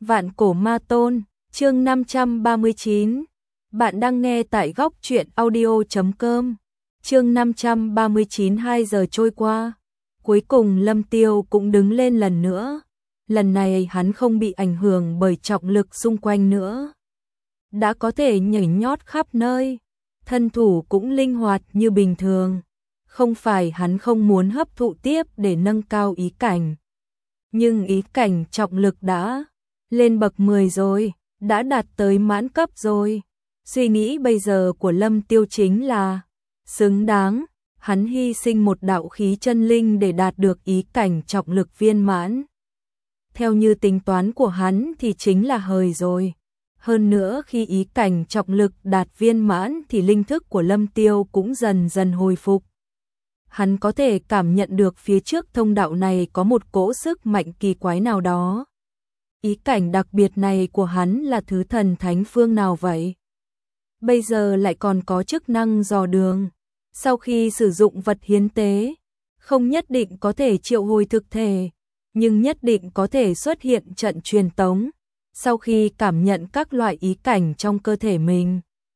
Vạn cổ ma tôn, chương 539. Bạn đang nghe tại góc truyện audio.com. Chương 539. 2 giờ trôi qua, cuối cùng Lâm Tiêu cũng đứng lên lần nữa. Lần này hắn không bị ảnh hưởng bởi trọng lực xung quanh nữa, đã có thể nhảy nhót khắp nơi, thân thủ cũng linh hoạt như bình thường. Không phải hắn không muốn hấp thụ tiếp để nâng cao ý cảnh, nhưng ý cảnh trọng lực đã lên bậc 10 rồi, đã đạt tới mãn cấp rồi. Suy nghĩ bây giờ của Lâm Tiêu chính là xứng đáng, hắn hy sinh một đạo khí chân linh để đạt được ý cảnh trọng lực viên mãn. Theo như tính toán của hắn thì chính là hời rồi. Hơn nữa khi ý cảnh trọng lực đạt viên mãn thì linh thức của Lâm Tiêu cũng dần dần hồi phục. Hắn có thể cảm nhận được phía trước thông đạo này có một cỗ sức mạnh kỳ quái nào đó. Ý cảnh đặc biệt này của hắn là thứ thần thánh phương nào vậy? Bây giờ lại còn có chức năng dò đường. Sau khi sử dụng vật hiến tế, không nhất định có thể triệu hồi thực thể, nhưng nhất định có thể xuất hiện trận truyền tống. Sau khi cảm nhận các loại ý cảnh trong cơ thể mình.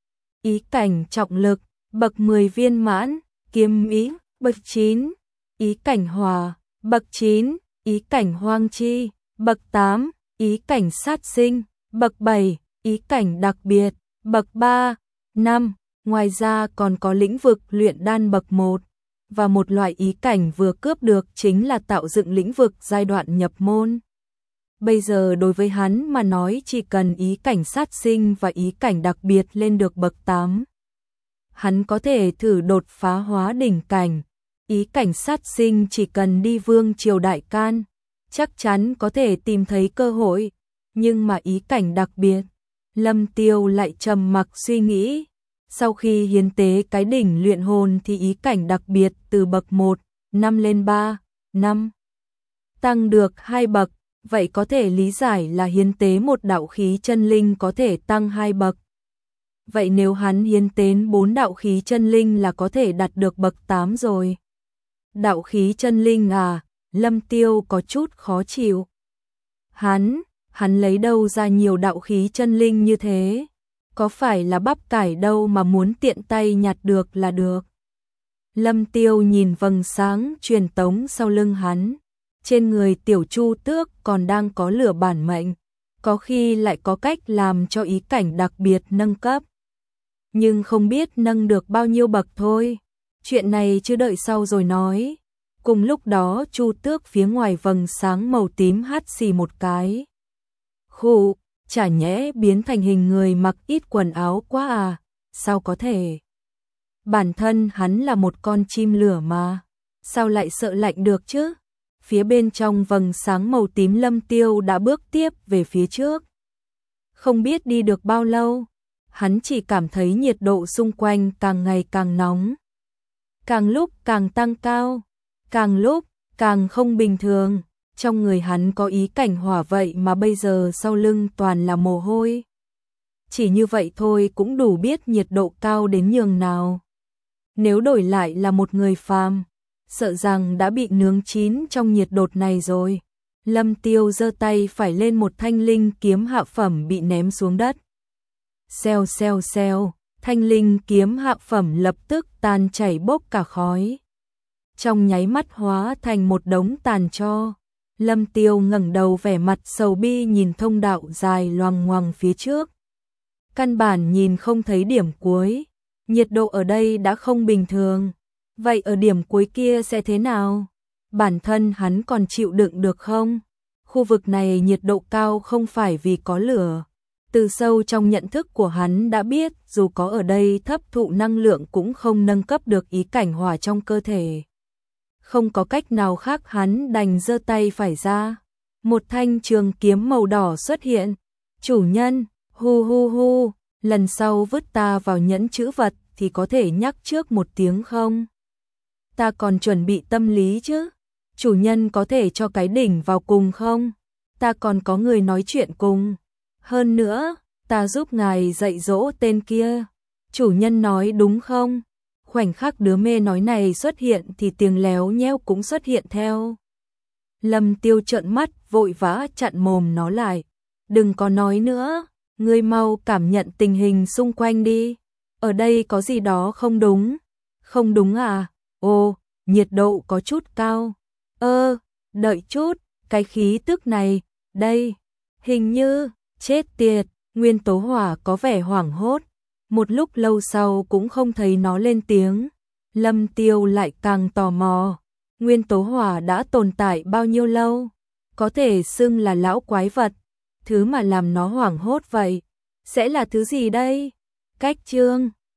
Ý cảnh trọng lực, bậc 10 viên mãn, kiếm ý, bậc 9, ý cảnh hòa, bậc 9, ý cảnh hoang chi, bậc 8, ý cảnh sát sinh, bậc 7, ý cảnh đặc biệt, bậc 3, 5, ngoài ra còn có lĩnh vực luyện đan bậc 1, và một loại ý cảnh vừa cướp được chính là tạo dựng lĩnh vực giai đoạn nhập môn. Bây giờ đối với hắn mà nói chỉ cần ý cảnh sát sinh và ý cảnh đặc biệt lên được bậc 8. Hắn có thể thử đột phá hóa đỉnh cảnh. Ý cảnh sát sinh chỉ cần đi vương triều đại can, chắc chắn có thể tìm thấy cơ hội. Nhưng mà ý cảnh đặc biệt, Lâm Tiêu lại trầm mặc suy nghĩ. Sau khi hiến tế cái đỉnh luyện hồn thì ý cảnh đặc biệt từ bậc 1, 5 lên 3, 5. Tăng được 2 bậc, vậy có thể lý giải là hiến tế một đạo khí chân linh có thể tăng 2 bậc. Vậy nếu hắn hiến tế 4 đạo khí chân linh là có thể đạt được bậc 8 rồi. Đạo khí chân linh à, Lâm Tiêu có chút khó chịu. Hắn lấy đâu ra nhiều đạo khí chân linh như thế? Có phải là bắp cải đâu mà muốn tiện tay nhặt được là được. Lâm Tiêu nhìn vầng sáng truyền tống sau lưng hắn. Trên người tiểu chu tước còn đang có lửa bản mệnh. Có khi lại có cách làm cho ý cảnh đặc biệt nâng cấp. Nhưng không biết nâng được bao nhiêu bậc thôi. Chuyện này chưa đợi sau rồi nói. Cùng lúc đó chu tước phía ngoài vầng sáng màu tím hắt xì một cái. Khụ, chả nhẽ biến thành hình người mặc ít quần áo quá à, sao có thể? Bản thân hắn là một con chim lửa mà, sao lại sợ lạnh được chứ? Phía bên trong vầng sáng màu tím Lâm Tiêu đã bước tiếp về phía trước. Không biết đi được bao lâu, hắn chỉ cảm thấy nhiệt độ xung quanh càng ngày càng nóng. Càng lúc càng tăng cao, càng lúc càng không bình thường. Trong người hắn có ý cảnh hỏa vậy mà bây giờ sau lưng toàn là mồ hôi. Chỉ như vậy thôi cũng đủ biết nhiệt độ cao đến nhường nào. Nếu đổi lại là một người phàm, sợ rằng đã bị nướng chín trong nhiệt độ này rồi. Lâm Tiêu giơ tay phải lên một thanh linh kiếm hạ phẩm bị ném xuống đất. Xèo xèo xèo, thanh linh kiếm hạ phẩm lập tức tan chảy bốc cả khói. Trong nháy mắt hóa thành một đống tàn tro. Lâm Tiêu ngẩng đầu vẻ mặt sầu bi nhìn thông đạo dài loằng ngoằng phía trước. Căn bản nhìn không thấy điểm cuối. Nhiệt độ ở đây đã không bình thường. Vậy ở điểm cuối kia sẽ thế nào? Bản thân hắn còn chịu đựng được không? Khu vực này nhiệt độ cao không phải vì có lửa. Từ sâu trong nhận thức của hắn đã biết dù có ở đây thấp thụ năng lượng cũng không nâng cấp được ý cảnh hỏa trong cơ thể. Không có cách nào khác hắn đành giơ tay phải ra. Một thanh trường kiếm màu đỏ xuất hiện. Chủ nhân, hu hu hu, lần sau vứt ta vào nhẫn trữ vật thì có thể nhắc trước một tiếng không? Ta còn chuẩn bị tâm lý chứ. Chủ nhân có thể cho cái đỉnh vào cùng không? Ta còn có người nói chuyện cùng. Hơn nữa, ta giúp ngài dạy dỗ tên kia. Chủ nhân nói đúng không? Khoảnh khắc đứa mê nói này xuất hiện thì tiếng léo nheo cũng xuất hiện theo. Lâm Tiêu trợn mắt vội vã chặn mồm nó lại. đừng có nói nữa, ngươi mau cảm nhận tình hình xung quanh đi. Ở đây có gì đó không đúng. Không đúng à? Ồ, nhiệt độ có chút cao. Đợi chút, cái khí tức này, đây, hình như, chết tiệt, Nguyên Tố Hỏa có vẻ hoảng hốt. Một lúc lâu sau cũng không thấy nó lên tiếng. Lâm Tiêu lại càng tò mò. Nguyên Tố Hỏa đã tồn tại bao nhiêu lâu? Có thể xưng là lão quái vật. Thứ mà làm nó hoảng hốt vậy, sẽ là thứ gì đây? Cách chương